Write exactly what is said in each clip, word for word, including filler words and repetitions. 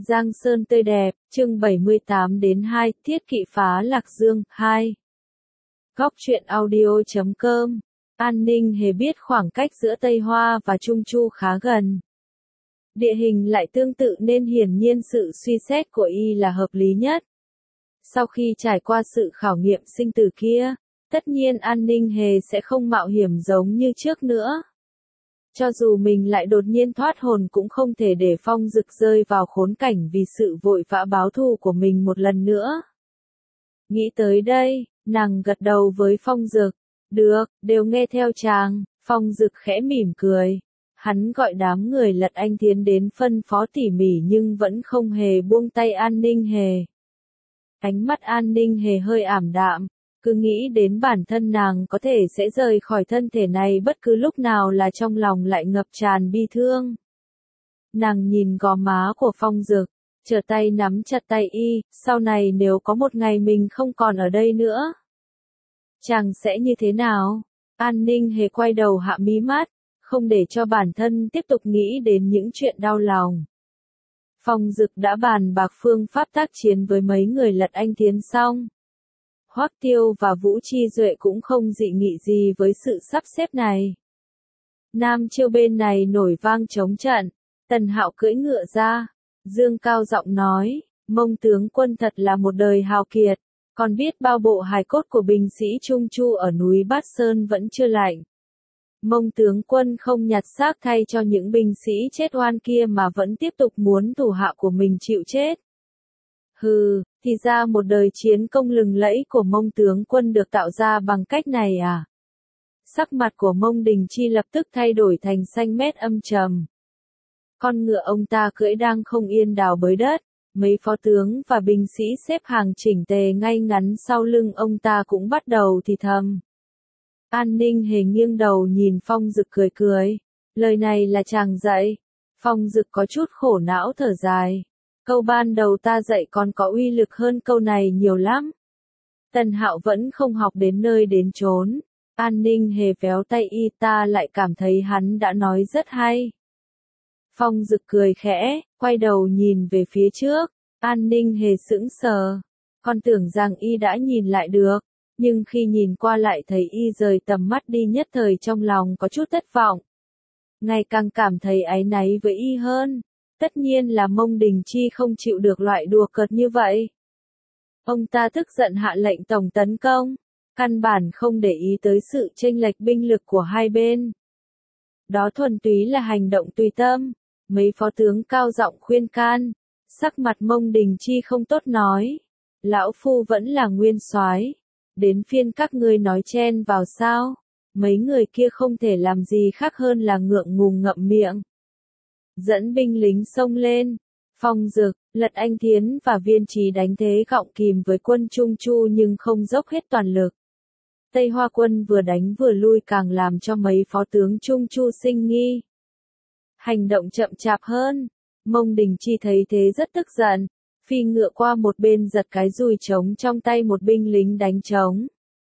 Giang Sơn tươi đẹp, chương bảy mươi tám đến hai, Thiết Kỵ phá Lạc Dương, hai. Góc truyện audio chấm com. An Ninh Hề biết khoảng cách giữa Tây Hoa và Trung Chu khá gần. Địa hình lại tương tự nên hiển nhiên sự suy xét của y là hợp lý nhất. Sau khi trải qua sự khảo nghiệm sinh tử kia, tất nhiên An Ninh Hề sẽ không mạo hiểm giống như trước nữa. Cho dù mình lại đột nhiên thoát hồn cũng không thể để Phong Dực rơi vào khốn cảnh vì sự vội vã báo thù của mình một lần nữa. Nghĩ tới đây, nàng gật đầu với Phong Dực. Được, đều nghe theo chàng. Phong Dực khẽ mỉm cười. Hắn gọi đám người Lật Anh tiến đến phân phó tỉ mỉ nhưng vẫn không hề buông tay An Ninh Hề. Ánh mắt An Ninh Hề hơi ảm đạm. Cứ nghĩ đến bản thân nàng có thể sẽ rời khỏi thân thể này bất cứ lúc nào là trong lòng lại ngập tràn bi thương. Nàng nhìn gò má của Phong Dực, trở tay nắm chặt tay y, sau này nếu có một ngày mình không còn ở đây nữa, chàng sẽ như thế nào? An Ninh Hề quay đầu hạ mí mắt, không để cho bản thân tiếp tục nghĩ đến những chuyện đau lòng. Phong Dực đã bàn bạc phương pháp tác chiến với mấy người Lật Anh tiến xong. Hoắc Tiêu và Vũ Chi Duệ cũng không dị nghị gì với sự sắp xếp này. Nam Chiêu bên này nổi vang chống trận, Tần Hạo cưỡi ngựa ra, dương cao giọng nói, Mông tướng quân thật là một đời hào kiệt, còn biết bao bộ hài cốt của binh sĩ Trung Chu ở núi Bát Sơn vẫn chưa lạnh. Mông tướng quân không nhặt xác thay cho những binh sĩ chết oan kia mà vẫn tiếp tục muốn thủ hạ của mình chịu chết. Hừ, thì ra một đời chiến công lừng lẫy của Mông tướng quân được tạo ra bằng cách này à? Sắc mặt của Mông Đình Chi lập tức thay đổi thành xanh mét âm trầm. Con ngựa ông ta cưỡi đang không yên đào bới đất, mấy phó tướng và binh sĩ xếp hàng chỉnh tề ngay ngắn sau lưng ông ta cũng bắt đầu thì thầm. An Ninh Hề nghiêng đầu nhìn Phong Dực cười cười, lời này là chàng dạy. Phong Dực có chút khổ não thở dài. Câu ban đầu ta dạy còn có uy lực hơn câu này nhiều lắm. Tần Hạo vẫn không học đến nơi đến chốn. An Ninh Hề véo tay y, ta lại cảm thấy hắn đã nói rất hay. Phong Dực cười khẽ, quay đầu nhìn về phía trước. An Ninh Hề sững sờ. Con tưởng rằng y đã nhìn lại được, nhưng khi nhìn qua lại thấy y rời tầm mắt đi nhất thời trong lòng có chút thất vọng. Ngày càng cảm thấy áy náy với y hơn. Tất nhiên là Mông Đình Chi không chịu được loại đùa cợt như vậy. Ông ta tức giận hạ lệnh tổng tấn công, căn bản không để ý tới sự chênh lệch binh lực của hai bên. Đó thuần túy là hành động tùy tâm, mấy phó tướng cao giọng khuyên can, sắc mặt Mông Đình Chi không tốt nói, lão phu vẫn là nguyên soái, đến phiên các ngươi nói chen vào sao? Mấy người kia không thể làm gì khác hơn là ngượng ngùng ngậm miệng. Dẫn binh lính xông lên, Phong Dực, Lật Anh Thiến và Viên Trí đánh thế gọng kìm với quân Trung Chu nhưng không dốc hết toàn lực. Tây Hoa quân vừa đánh vừa lui càng làm cho mấy phó tướng Trung Chu sinh nghi. Hành động chậm chạp hơn, Mông Đình Chi thấy thế rất tức giận, phi ngựa qua một bên giật cái dùi trống trong tay một binh lính đánh trống.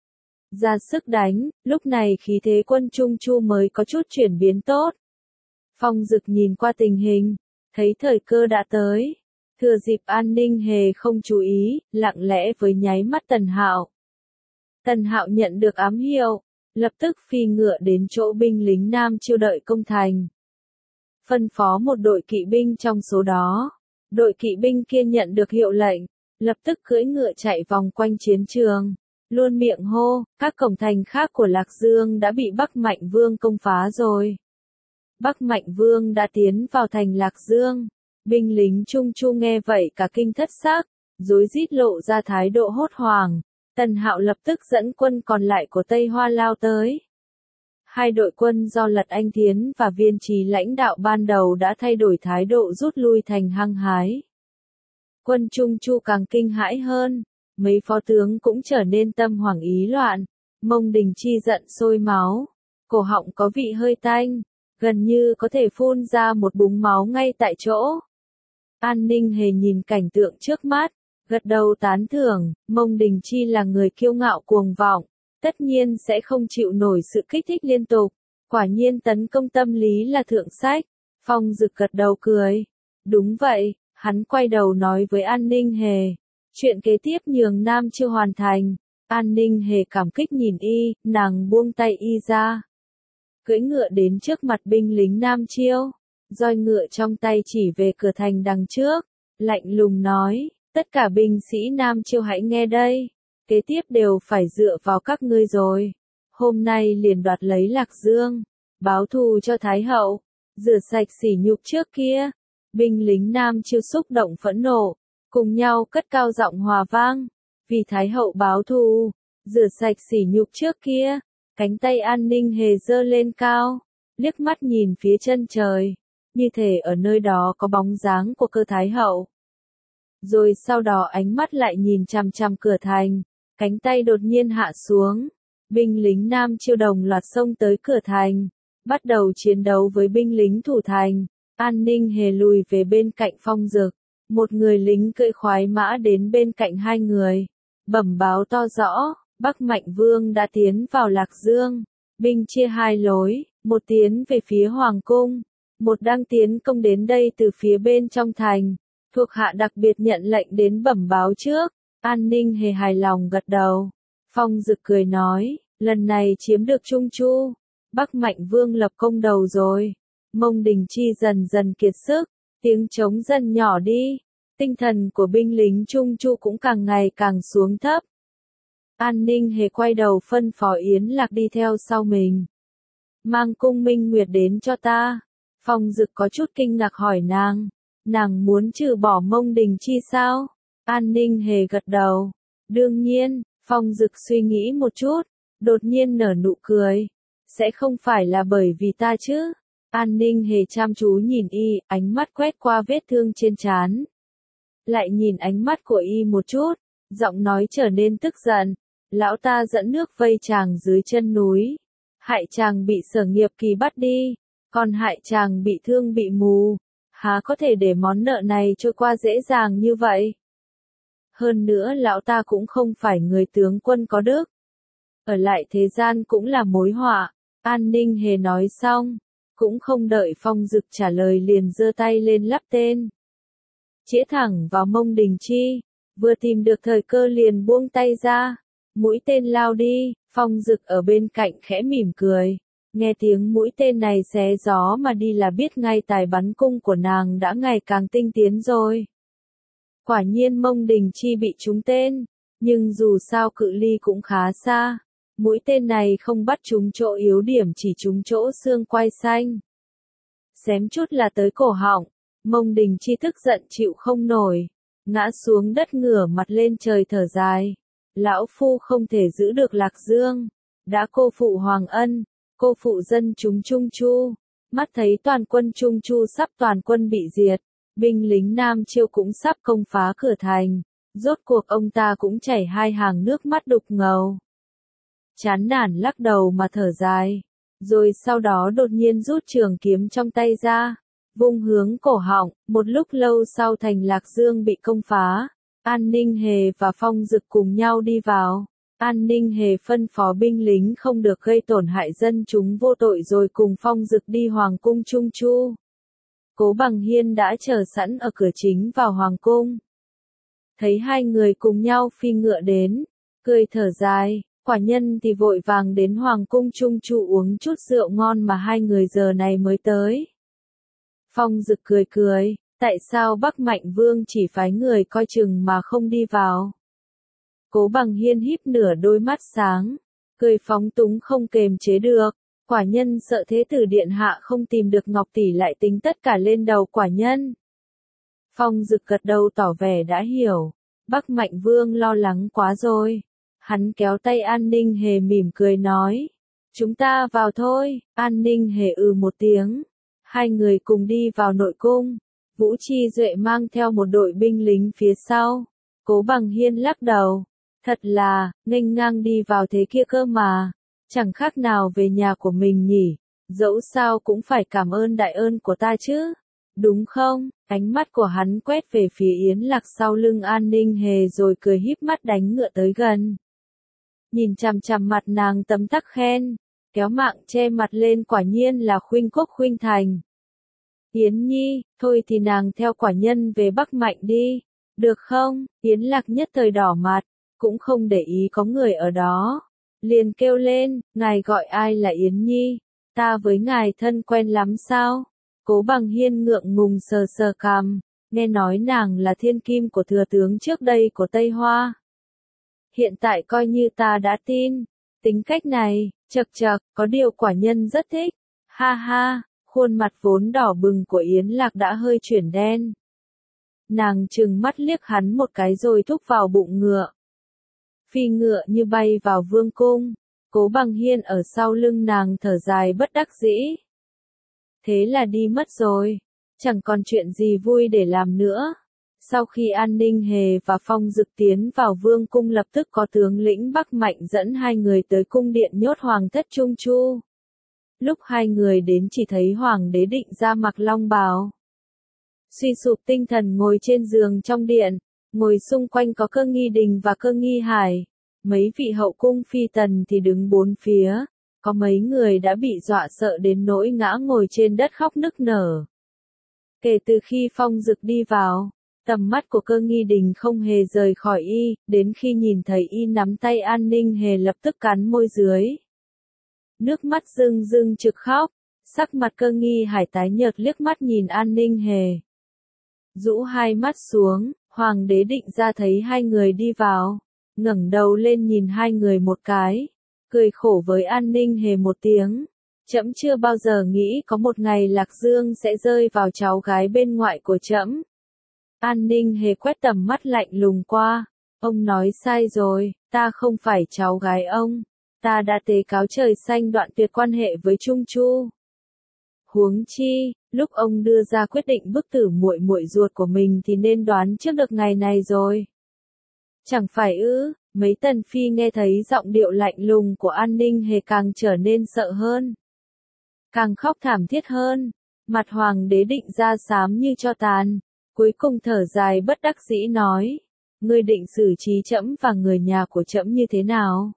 Ra sức đánh, lúc này khí thế quân Trung Chu mới có chút chuyển biến tốt. Phong Dực nhìn qua tình hình, thấy thời cơ đã tới. Thừa dịp An Ninh Hề không chú ý, lặng lẽ với nháy mắt Tần Hạo. Tần Hạo nhận được ám hiệu, lập tức phi ngựa đến chỗ binh lính Nam Chiêu đợi công thành. Phân phó một đội kỵ binh trong số đó. Đội kỵ binh kia nhận được hiệu lệnh, lập tức cưỡi ngựa chạy vòng quanh chiến trường. Luôn miệng hô, các cổng thành khác của Lạc Dương đã bị Bắc Mạnh Vương công phá rồi. Bắc Mạnh Vương đã tiến vào thành Lạc Dương. Binh lính Trung Chu nghe vậy cả kinh thất xác, rối rít lộ ra thái độ hốt hoảng. Tần Hạo lập tức dẫn quân còn lại của Tây Hoa lao tới. Hai đội quân do Lật Anh Thiến và Viên Trí lãnh đạo ban đầu đã thay đổi thái độ rút lui thành hăng hái. Quân Trung Chu càng kinh hãi hơn, mấy phó tướng cũng trở nên tâm hoảng ý loạn. Mông Đình Chi giận sôi máu, cổ họng có vị hơi tanh, gần như có thể phun ra một búng máu ngay tại chỗ. An Ninh Hề nhìn cảnh tượng trước mắt, gật đầu tán thưởng, Mông Đình Chi là người kiêu ngạo cuồng vọng, tất nhiên sẽ không chịu nổi sự kích thích liên tục, quả nhiên tấn công tâm lý là thượng sách. Phong Dực gật đầu cười, đúng vậy, Hắn quay đầu nói với An Ninh Hề, chuyện kế tiếp nhường Nam Chiêu hoàn thành. An Ninh Hề cảm kích nhìn y, nàng buông tay y ra. Cưỡi ngựa đến trước mặt binh lính Nam Chiêu, roi ngựa trong tay chỉ về cửa thành đằng trước, lạnh lùng nói, tất cả binh sĩ Nam Chiêu hãy nghe đây, kế tiếp đều phải dựa vào các ngươi rồi. Hôm nay liền đoạt lấy Lạc Dương, báo thù cho Thái Hậu, rửa sạch sỉ nhục trước kia. Binh lính Nam Chiêu xúc động phẫn nộ, cùng nhau cất cao giọng hòa vang, vì Thái Hậu báo thù, rửa sạch sỉ nhục trước kia. Cánh tay An Ninh Hề giơ lên cao, liếc mắt nhìn phía chân trời, như thể ở nơi đó có bóng dáng của cơ Thái Hậu. Rồi sau đó ánh mắt lại nhìn chằm chằm cửa thành, cánh tay đột nhiên hạ xuống. Binh lính Nam Chiêu đồng loạt xông tới cửa thành, bắt đầu chiến đấu với binh lính thủ thành. An Ninh Hề lùi về bên cạnh Phong Dực, một người lính cưỡi khoái mã đến bên cạnh hai người, bẩm báo to rõ, Bắc Mạnh Vương đã tiến vào Lạc Dương, binh chia hai lối, một tiến về phía Hoàng Cung, một đang tiến công đến đây từ phía bên trong thành. Thuộc hạ đặc biệt nhận lệnh đến bẩm báo trước. An Ninh Hề hài lòng gật đầu. Phong Dực cười nói, lần này chiếm được Trung Chu, Bắc Mạnh Vương lập công đầu rồi. Mông Đình Chi dần dần kiệt sức, tiếng trống dần nhỏ đi, tinh thần của binh lính Trung Chu cũng càng ngày càng xuống thấp. An Ninh Hề quay đầu phân phó Yến Lạc đi theo sau mình. Mang Cung Minh Nguyệt đến cho ta. Phong Dực có chút kinh ngạc hỏi nàng, nàng muốn trừ bỏ Mông Đình Chi sao? An Ninh Hề gật đầu. Đương nhiên. Phong Dực suy nghĩ một chút, đột nhiên nở nụ cười. Sẽ không phải là bởi vì ta chứ? An Ninh Hề chăm chú nhìn y, ánh mắt quét qua vết thương trên trán. Lại nhìn ánh mắt của y một chút, giọng nói trở nên tức giận. Lão ta dẫn nước vây chàng dưới chân núi, hại chàng bị Sở Nghiệp Kỳ bắt đi, còn hại chàng bị thương bị mù, há có thể để món nợ này trôi qua dễ dàng như vậy. Hơn nữa lão ta cũng không phải người tướng quân có đức, ở lại thế gian cũng là mối họa. An Ninh Hề nói xong, cũng không đợi Phong Dực trả lời liền giơ tay lên lắp tên, chĩa thẳng vào Mông Đình Chi, vừa tìm được thời cơ liền buông tay ra. Mũi tên lao đi, Phong Dực ở bên cạnh khẽ mỉm cười, nghe tiếng mũi tên này xé gió mà đi là biết ngay tài bắn cung của nàng đã ngày càng tinh tiến rồi. Quả nhiên Mông Đình Chi bị trúng tên, nhưng dù sao cự ly cũng khá xa, mũi tên này không bắt trúng chỗ yếu điểm, chỉ trúng chỗ xương quai xanh. Xém chút là tới cổ họng, Mông Đình Chi tức giận chịu không nổi, ngã xuống đất ngửa mặt lên trời thở dài. Lão phu không thể giữ được Lạc Dương, đã cô phụ Hoàng Ân, cô phụ dân chúng Trung Chu, mắt thấy toàn quân Trung Chu sắp toàn quân bị diệt, binh lính Nam Chiêu cũng sắp công phá cửa thành, rốt cuộc ông ta cũng chảy hai hàng nước mắt đục ngầu. Chán nản lắc đầu mà thở dài, rồi sau đó đột nhiên rút trường kiếm trong tay ra, vung hướng cổ họng. Một lúc lâu sau thành Lạc Dương bị công phá. An Ninh Hề và Phong Dực cùng nhau đi vào. An Ninh Hề phân phó binh lính không được gây tổn hại dân chúng vô tội rồi cùng Phong Dực đi Hoàng Cung Trung Chu. Cố Bằng Hiên đã chờ sẵn ở cửa chính vào Hoàng Cung. Thấy hai người cùng nhau phi ngựa đến, cười thở dài, quả nhân thì vội vàng đến Hoàng Cung Trung Chu uống chút rượu ngon mà hai người giờ này mới tới. Phong Dực cười cười. Tại sao Bắc Mạnh Vương chỉ phái người coi chừng mà không đi vào? Cố Bằng Hiên híp nửa đôi mắt sáng, cười phóng túng không kềm chế được. Quả nhân sợ thế tử điện hạ không tìm được Ngọc tỷ lại tính tất cả lên đầu quả nhân. Phong Dực gật đầu tỏ vẻ đã hiểu. Bắc Mạnh Vương lo lắng quá rồi. Hắn kéo tay An Ninh Hề mỉm cười nói. Chúng ta vào thôi. An Ninh Hề ừ một tiếng. Hai người cùng đi vào nội cung. Vũ Chi Duệ mang theo một đội binh lính phía sau. Cố Bằng Hiên lắc đầu. Thật là, nghênh ngang đi vào thế kia cơ mà. Chẳng khác nào về nhà của mình nhỉ. Dẫu sao cũng phải cảm ơn đại ơn của ta chứ. Đúng không? Ánh mắt của hắn quét về phía Yến Lạc sau lưng An Ninh Hề rồi cười híp mắt đánh ngựa tới gần. Nhìn chằm chằm mặt nàng tấm tắc khen. Kéo mạng che mặt lên quả nhiên là khuynh quốc khuynh thành. Yến Nhi, thôi thì nàng theo quả nhân về Bắc Mạnh đi, được không? Yến Lạc nhất thời đỏ mặt, cũng không để ý có người ở đó. Liền kêu lên, ngài gọi ai là Yến Nhi? Ta với ngài thân quen lắm sao? Cố Bằng Hiên ngượng ngùng sờ sờ cằm, nghe nói nàng là thiên kim của thừa tướng trước đây của Tây Hoa. Hiện tại coi như ta đã tin, tính cách này, chật chật, có điều quả nhân rất thích. Ha ha, khuôn mặt vốn đỏ bừng của Yến Lạc đã hơi chuyển đen. Nàng trừng mắt liếc hắn một cái rồi thúc vào bụng ngựa. Phi ngựa như bay vào vương cung, Cố Bằng Hiên ở sau lưng nàng thở dài bất đắc dĩ. Thế là đi mất rồi, chẳng còn chuyện gì vui để làm nữa. Sau khi An Ninh Hề và Phong Dực tiến vào vương cung lập tức có tướng lĩnh Bắc Mạnh dẫn hai người tới cung điện nhốt hoàng thất Trung Chu. Lúc hai người đến chỉ thấy hoàng đế Định Gia mặc long bào. Suy sụp tinh thần ngồi trên giường trong điện, ngồi xung quanh có Cơ Nghi Đình và Cơ Nghi Hải. Mấy vị hậu cung phi tần thì đứng bốn phía, có mấy người đã bị dọa sợ đến nỗi ngã ngồi trên đất khóc nức nở. Kể từ khi Phong Dực đi vào, tầm mắt của Cơ Nghi Đình không hề rời khỏi y, đến khi nhìn thấy y nắm tay An Ninh Hề lập tức cắn môi dưới. Nước mắt rưng rưng trực khóc, sắc mặt Cơ Nghi Hải tái nhợt liếc mắt nhìn An Ninh Hề. Rũ hai mắt xuống, hoàng đế Định Gia thấy hai người đi vào, ngẩng đầu lên nhìn hai người một cái, cười khổ với An Ninh Hề một tiếng. Trẫm chưa bao giờ nghĩ có một ngày Lạc Dương sẽ rơi vào cháu gái bên ngoại của trẫm. An Ninh Hề quét tầm mắt lạnh lùng qua, ông nói sai rồi, ta không phải cháu gái ông, ta đã tố cáo trời xanh đoạn tuyệt quan hệ với Trung Chu. Huống chi, lúc ông đưa ra quyết định bức tử muội muội ruột của mình thì nên đoán trước được ngày này rồi. Chẳng phải ư? Mấy tần phi nghe thấy giọng điệu lạnh lùng của An Ninh Hề càng trở nên sợ hơn, càng khóc thảm thiết hơn. Mặt hoàng đế Định Gia xám như tro tàn, cuối cùng thở dài bất đắc dĩ nói: ngươi định xử trí trẫm và người nhà của trẫm như thế nào?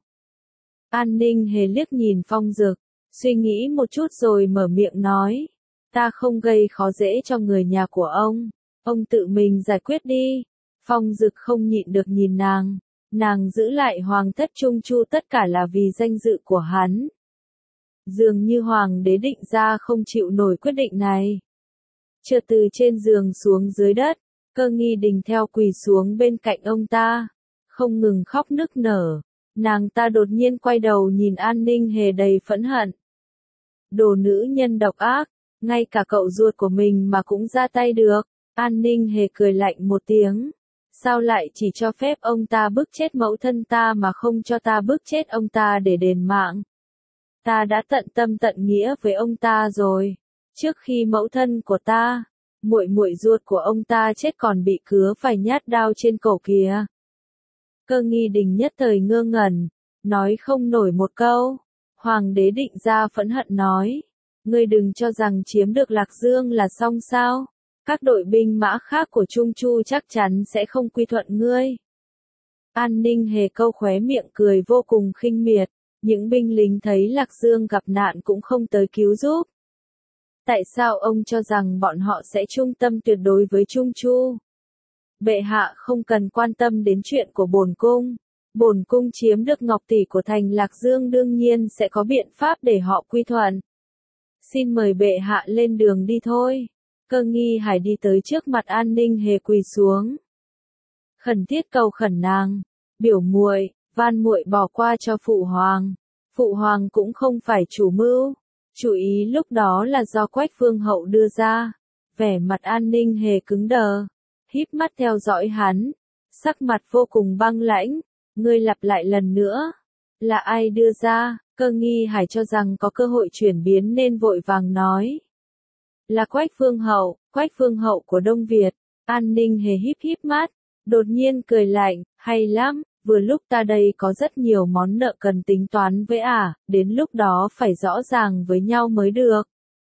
An Ninh Hề liếc nhìn Phong Dực, suy nghĩ một chút rồi mở miệng nói: ta không gây khó dễ cho người nhà của ông, ông tự mình giải quyết đi. Phong Dực không nhịn được nhìn nàng, nàng giữ lại hoàng thất Trung Chu tất cả là vì danh dự của hắn. Dường như hoàng đế Định Gia không chịu nổi quyết định này. Chợt từ trên giường xuống dưới đất, Cơ Nghi Đình theo quỳ xuống bên cạnh ông ta, không ngừng khóc nức nở. Nàng ta đột nhiên quay đầu nhìn An Ninh Hề đầy phẫn hận. Đồ nữ nhân độc ác, ngay cả cậu ruột của mình mà cũng ra tay được. An Ninh Hề cười lạnh một tiếng. Sao lại chỉ cho phép ông ta bức chết mẫu thân ta mà không cho ta bức chết ông ta để đền mạng? Ta đã tận tâm tận nghĩa với ông ta rồi. Trước khi mẫu thân của ta, muội muội ruột của ông ta chết còn bị cứa phải nhát đao trên cổ kìa. Cơ Nghi Đình nhất thời ngơ ngẩn, nói không nổi một câu. Hoàng đế Định Gia phẫn hận nói: ngươi đừng cho rằng chiếm được Lạc Dương là xong sao? Các đội binh mã khác của Trung Chu chắc chắn sẽ không quy thuận ngươi. An Ninh Hề câu khóe miệng cười vô cùng khinh miệt, những binh lính thấy Lạc Dương gặp nạn cũng không tới cứu giúp. Tại sao ông cho rằng bọn họ sẽ trung tâm tuyệt đối với Trung Chu? Bệ hạ không cần quan tâm đến chuyện của bổn cung. Bổn cung chiếm được ngọc tỷ của thành Lạc Dương đương nhiên sẽ có biện pháp để họ quy thuận. Xin mời bệ hạ lên đường đi thôi. Cơ Nghi Hải đi tới trước mặt An Ninh Hề quỳ xuống, khẩn thiết cầu khẩn nàng: biểu muội, van muội bỏ qua cho phụ hoàng. Phụ hoàng cũng không phải chủ mưu, chủ ý lúc đó là do Quách Vương hậu đưa ra. Vẻ mặt An Ninh Hề cứng đờ, híp mắt theo dõi hắn, sắc mặt vô cùng băng lãnh. Ngươi lặp lại lần nữa, là ai đưa ra? Cơ Nghi Hải cho rằng có cơ hội chuyển biến nên vội vàng nói: là Quách Vương hậu, Quách Vương hậu của Đông Việt. An Ninh Hề híp híp mắt, đột nhiên cười lạnh: hay lắm, vừa lúc ta đây có rất nhiều món nợ cần tính toán với ả, à, đến lúc đó phải rõ ràng với nhau mới được.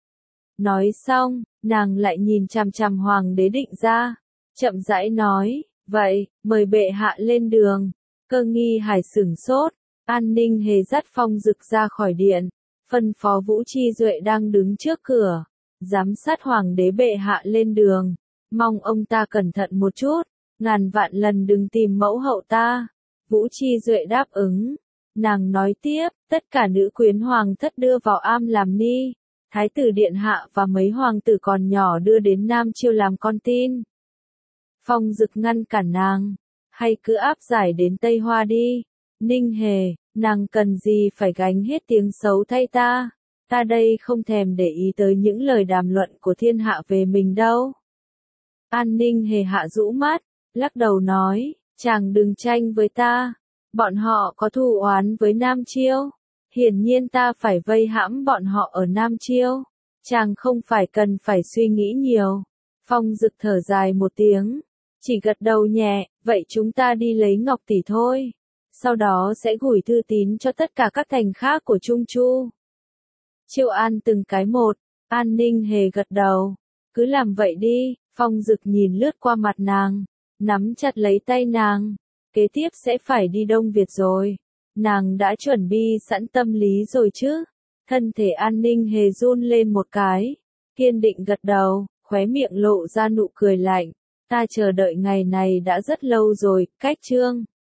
Nói xong, nàng lại nhìn chằm chằm hoàng đế Định Gia, chậm rãi nói: vậy, mời bệ hạ lên đường. Cơ Nghi Hải sửng sốt, An Ninh Hề dắt Phong Dực ra khỏi điện, phân phó Vũ Chi Duệ đang đứng trước cửa: giám sát hoàng đế bệ hạ lên đường, mong ông ta cẩn thận một chút, ngàn vạn lần đừng tìm mẫu hậu ta. Vũ Chi Duệ đáp ứng. Nàng nói tiếp, tất cả nữ quyến hoàng thất đưa vào am làm ni, thái tử điện hạ và mấy hoàng tử còn nhỏ đưa đến Nam Chiêu làm con tin. Phong Dực ngăn cản nàng, hay cứ áp giải đến Tây Hoa đi. Ninh Hề, nàng cần gì phải gánh hết tiếng xấu thay ta, ta đây không thèm để ý tới những lời đàm luận của thiên hạ về mình đâu. An Ninh Hề hạ rũ mắt, lắc đầu nói, chàng đừng tranh với ta, bọn họ có thù oán với Nam Chiêu, hiển nhiên ta phải vây hãm bọn họ ở Nam Chiêu, chàng không phải cần phải suy nghĩ nhiều. Phong Dực thở dài một tiếng, chỉ gật đầu nhẹ, vậy chúng ta đi lấy ngọc tỷ thôi, sau đó sẽ gửi thư tín cho tất cả các thành khác của Trung Chu. Chiêu an từng cái một, An Ninh Hề gật đầu, cứ làm vậy đi. Phong Dực nhìn lướt qua mặt nàng, nắm chặt lấy tay nàng, kế tiếp sẽ phải đi Đông Việt rồi, nàng đã chuẩn bị sẵn tâm lý rồi chứ. Thân thể An Ninh Hề run lên một cái, kiên định gật đầu, khóe miệng lộ ra nụ cười lạnh, ta chờ đợi ngày này đã rất lâu rồi. Cách chương